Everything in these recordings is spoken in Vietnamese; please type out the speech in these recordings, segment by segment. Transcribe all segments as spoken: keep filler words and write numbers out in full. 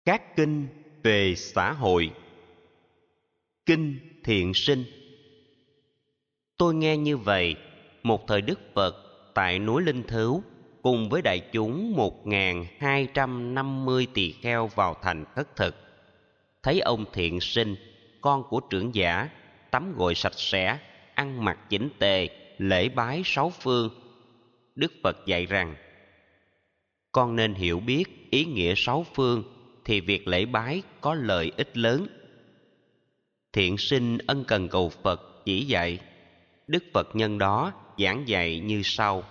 Các kinh về xã hội. Kinh Thiện Sinh. Tôi nghe như vậy, một thời Đức Phật tại núi Linh Thứu cùng với đại chúng một nghìn hai trăm năm mươi tỳ kheo vào thành khất thực. Thấy ông Thiện Sinh, con của trưởng giả, tắm gội sạch sẽ, ăn mặc chỉnh tề, lễ bái sáu phương. Đức Phật dạy rằng, con nên hiểu biết ý nghĩa sáu phương thì việc lễ bái có lợi ích lớn. Thiện Sinh ân cần cầu Phật chỉ dạy. Đức Phật nhân đó giảng dạy như sau.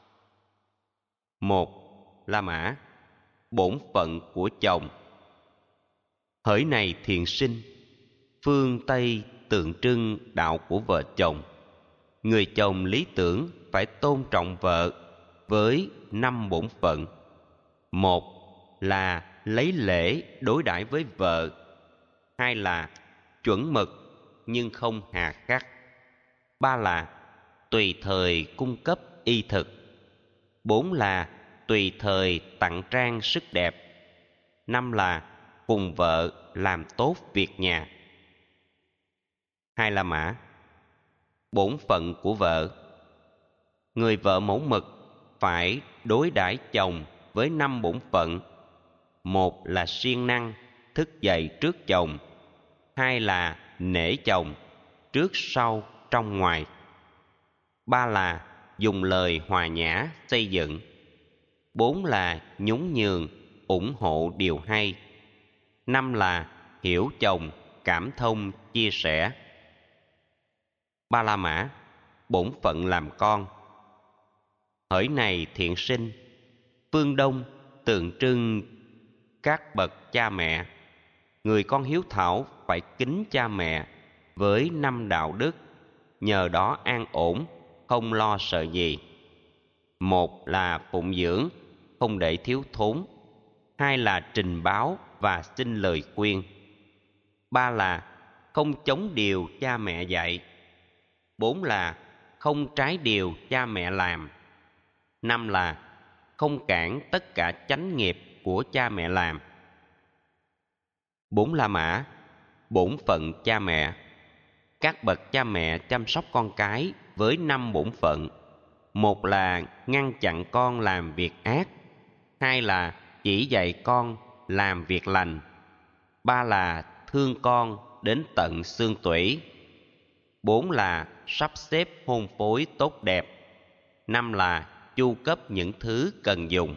Một. La Mã, bổn phận của chồng. Hỡi này Thiện Sinh, phương Tây tượng trưng đạo của vợ chồng. Người chồng lý tưởng phải tôn trọng vợ với năm bổn phận. Một là lấy lễ đối đãi với vợ. Hai là chuẩn mực nhưng không hà khắc. Ba là tùy thời cung cấp y thực. Bốn là tùy thời tặng trang sức đẹp. Năm là cùng vợ làm tốt việc nhà. Hai La Mã, bổn phận của vợ. Người vợ mẫu mực phải đối đãi chồng với năm bổn phận. Một là siêng năng, thức dậy trước chồng. Hai là nể chồng, trước sau trong ngoài. Ba là dùng lời hòa nhã xây dựng. Bốn là nhún nhường, ủng hộ điều hay. Năm là hiểu chồng, cảm thông, chia sẻ. Ba La Mã, bổn phận làm con. Hỡi này Thiện Sinh, phương Đông tượng trưng các bậc cha mẹ. Người con hiếu thảo phải kính cha mẹ với năm đạo đức, nhờ đó an ổn, không lo sợ gì. Một là phụng dưỡng, không để thiếu thốn. Hai là trình báo và xin lời khuyên. Ba là không chống điều cha mẹ dạy. Bốn là không trái điều cha mẹ làm. Năm là không cản tất cả chánh nghiệp của cha mẹ làm. Bốn La Mã, bổn phận cha mẹ. Các bậc cha mẹ chăm sóc con cái với năm bổn phận. Một là ngăn chặn con làm việc ác. Hai là chỉ dạy con làm việc lành. Ba là thương con đến tận xương tủy. Bốn là sắp xếp hôn phối tốt đẹp. Năm là chu cấp những thứ cần dùng.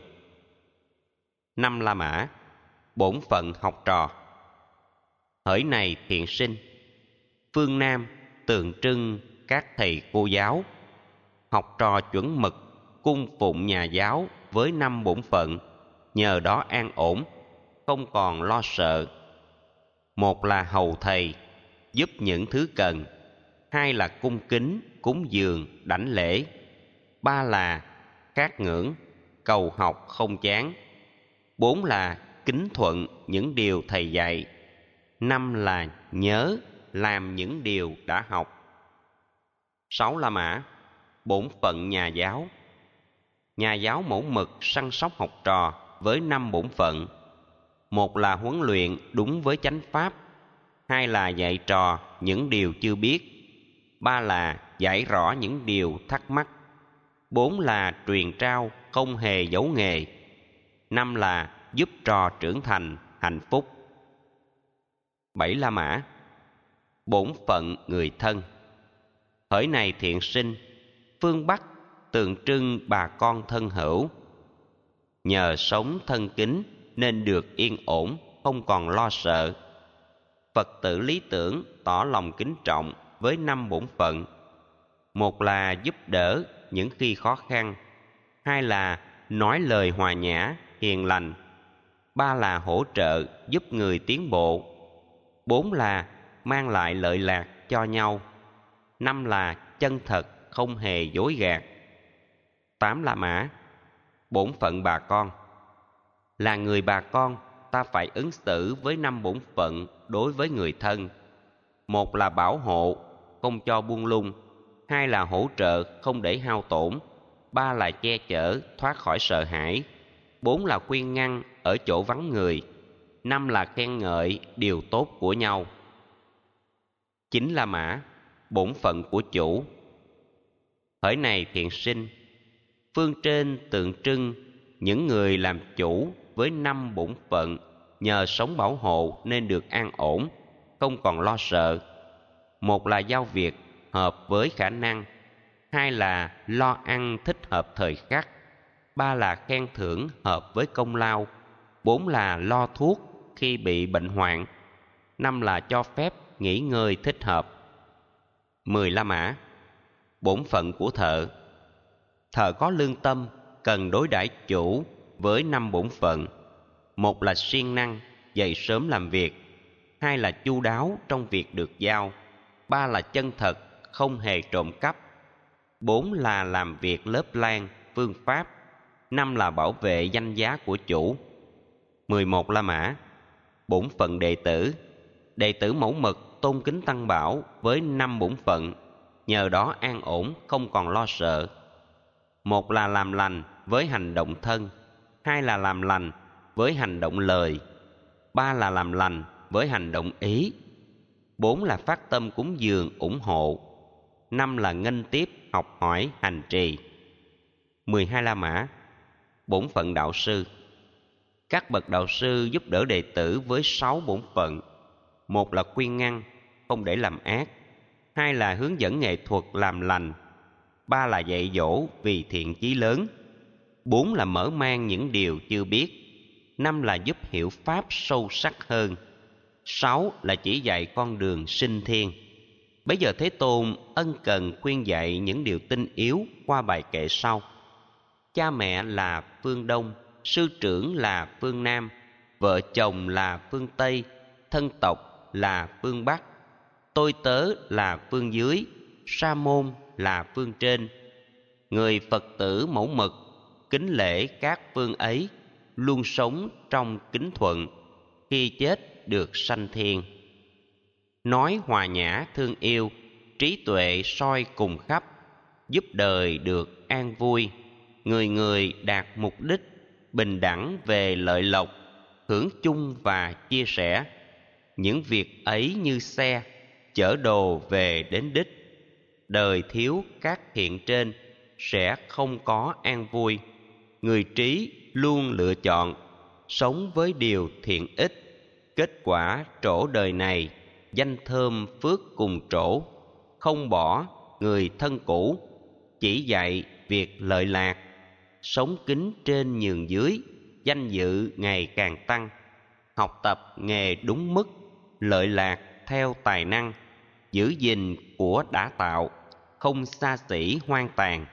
Năm La Mã, bổn phận học trò. Hỡi này Thiện Sinh, phương Nam tượng trưng các thầy cô giáo. Học trò chuẩn mực cung phụng nhà giáo với năm bổn phận, nhờ đó an ổn, không còn lo sợ. Một là hầu thầy, giúp những thứ cần. Hai là cung kính, cúng dường, đảnh lễ. Ba là khát ngưỡng, cầu học không chán. Bốn là kính thuận những điều thầy dạy. Năm là nhớ làm những điều đã học. Sáu La Mã, bổn phận nhà giáo. Nhà giáo mẫu mực săn sóc học trò với năm bổn phận. Một là huấn luyện đúng với chánh pháp. Hai là dạy trò những điều chưa biết. Ba là giải rõ những điều thắc mắc. Bốn là truyền trao không hề giấu nghề. Năm là giúp trò trưởng thành hạnh phúc. Bảy La Mã, bổn phận người thân. Hỡi này Thiện Sinh, phương Bắc tượng trưng bà con thân hữu. Nhờ sống thân kính nên được yên ổn, không còn lo sợ. Phật tử lý tưởng tỏ lòng kính trọng với năm bổn phận. Một là giúp đỡ những khi khó khăn. Hai là nói lời hòa nhã, hiền lành. Ba là hỗ trợ giúp người tiến bộ. Bốn là mang lại lợi lạc cho nhau. Năm là chân thật, không hề dối gạt. Tám La Mã, bổn phận bà con. Là người bà con, ta phải ứng xử với năm bổn phận đối với người thân. Một là bảo hộ, không cho buông lung. Hai là hỗ trợ, không để hao tổn. Ba là che chở, thoát khỏi sợ hãi. Bốn là khuyên ngăn ở chỗ vắng người. năm là khen ngợi điều tốt của nhau. Chín La Mã, bổn phận của chủ. Hỡi này thiện sinh, phương trên tượng trưng những người làm chủ với năm bổn phận, nhờ sống bảo hộ nên được an ổn, không còn lo sợ. Một là giao việc hợp với khả năng, hai là lo ăn thích hợp thời khắc, ba là khen thưởng hợp với công lao, bốn là lo thuốc khi bị bệnh hoạn, năm là cho phép nghỉ ngơi thích hợp. Mười La Mã, bổn phận của thợ. Thợ có lương tâm cần đối đãi chủ với năm bổn phận. Một là siêng năng, dậy sớm làm việc, hai là chu đáo trong việc được giao, ba là chân thật, không hề trộm cắp, bốn là làm việc lớp lang, phương pháp, năm là bảo vệ danh giá của chủ. Mười một La Mã, bổn phận đệ tử. Đệ tử mẫu mực tôn kính tăng bảo với năm bổn phận, nhờ đó an ổn, không còn lo sợ. Một là làm lành với hành động thân, hai là làm lành với hành động lời, ba là làm lành với hành động ý, bốn là phát tâm cúng dường ủng hộ, năm là nghênh tiếp học hỏi hành trì. Mười hai La Mã, bổn phận đạo sư. Các bậc đạo sư giúp đỡ đệ tử với sáu bổn phận. Một là khuyên ngăn, không để làm ác, hai là hướng dẫn nghệ thuật làm lành, ba là dạy dỗ vì thiện chí lớn, bốn là mở mang những điều chưa biết, năm là giúp hiểu pháp sâu sắc hơn, sáu là chỉ dạy con đường sinh thiên. Bây giờ Thế Tôn ân cần khuyên dạy những điều tinh yếu qua bài kệ sau. Cha mẹ là phương Đông, sư trưởng là phương Nam, vợ chồng là phương Tây, thân tộc là phương Bắc, tôi tớ là phương dưới, sa môn là phương trên. Người Phật tử mẫu mực kính lễ các phương ấy, luôn sống trong kính thuận, khi chết được sanh thiên. Nói hòa nhã thương yêu, trí tuệ soi cùng khắp, giúp đời được an vui, người người đạt mục đích, bình đẳng về lợi lộc, hưởng chung và chia sẻ. Những việc ấy như xe chở đồ về đến đích, đời thiếu các thiện trên sẽ không có an vui. Người trí luôn lựa chọn sống với điều thiện ích, kết quả trổ đời này danh thơm phước cùng trổ. Không bỏ người thân cũ, chỉ dạy việc lợi lạc, sống kính trên nhường dưới, danh dự ngày càng tăng. Học tập nghề đúng mức, lợi lạc theo tài năng, giữ gìn của đã tạo, không xa xỉ hoang tàn.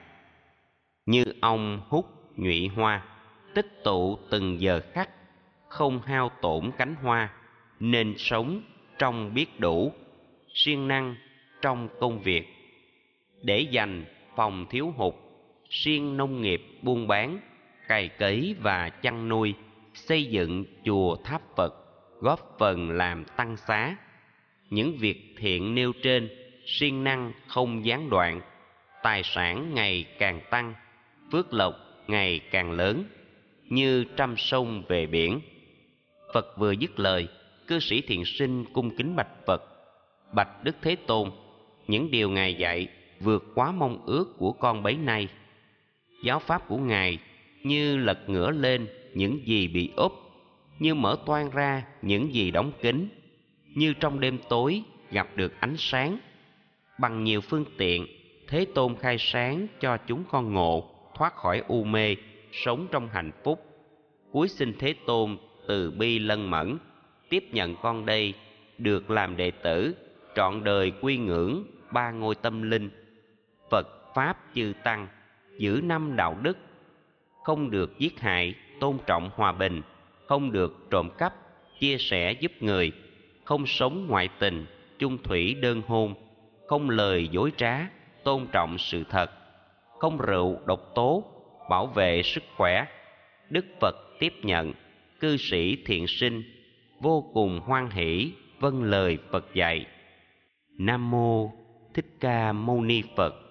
Như ong hút nhụy hoa, tích tụ từng giờ khắc, không hao tổn cánh hoa, nên sống trong biết đủ, siêng năng trong công việc. Để dành phòng thiếu hụt, siêng nông nghiệp buôn bán, cày cấy và chăn nuôi, xây dựng chùa tháp Phật, góp phần làm tăng xá. Những việc thiện nêu trên, siêng năng không gián đoạn, tài sản ngày càng tăng, phước lộc ngày càng lớn, như trăm sông về biển. Phật vừa dứt lời, cư sĩ thiện sinh cung kính bạch Phật: Bạch Đức Thế Tôn, những điều Ngài dạy vượt quá mong ước của con bấy nay. Giáo pháp của Ngài như lật ngửa lên những gì bị úp, như mở toang ra những gì đóng kín, như trong đêm tối gặp được ánh sáng. Bằng nhiều phương tiện, Thế Tôn khai sáng cho chúng con ngộ, thoát khỏi u mê, sống trong hạnh phúc. Cuối xin Thế Tôn từ bi lân mẫn, tiếp nhận con đây, được làm đệ tử, trọn đời quy ngưỡng ba ngôi tâm linh: Phật, Pháp, chư Tăng, giữ năm đạo đức, không được giết hại, tôn trọng hòa bình, không được trộm cắp, chia sẻ giúp người, không sống ngoại tình, chung thủy đơn hôn, không lời dối trá, tôn trọng sự thật, không rượu độc tố, bảo vệ sức khỏe. Đức Phật tiếp nhận, cư sĩ thiện sinh vô cùng hoan hỷ vâng lời Phật dạy. Nam mô Thích Ca Mâu Ni Phật.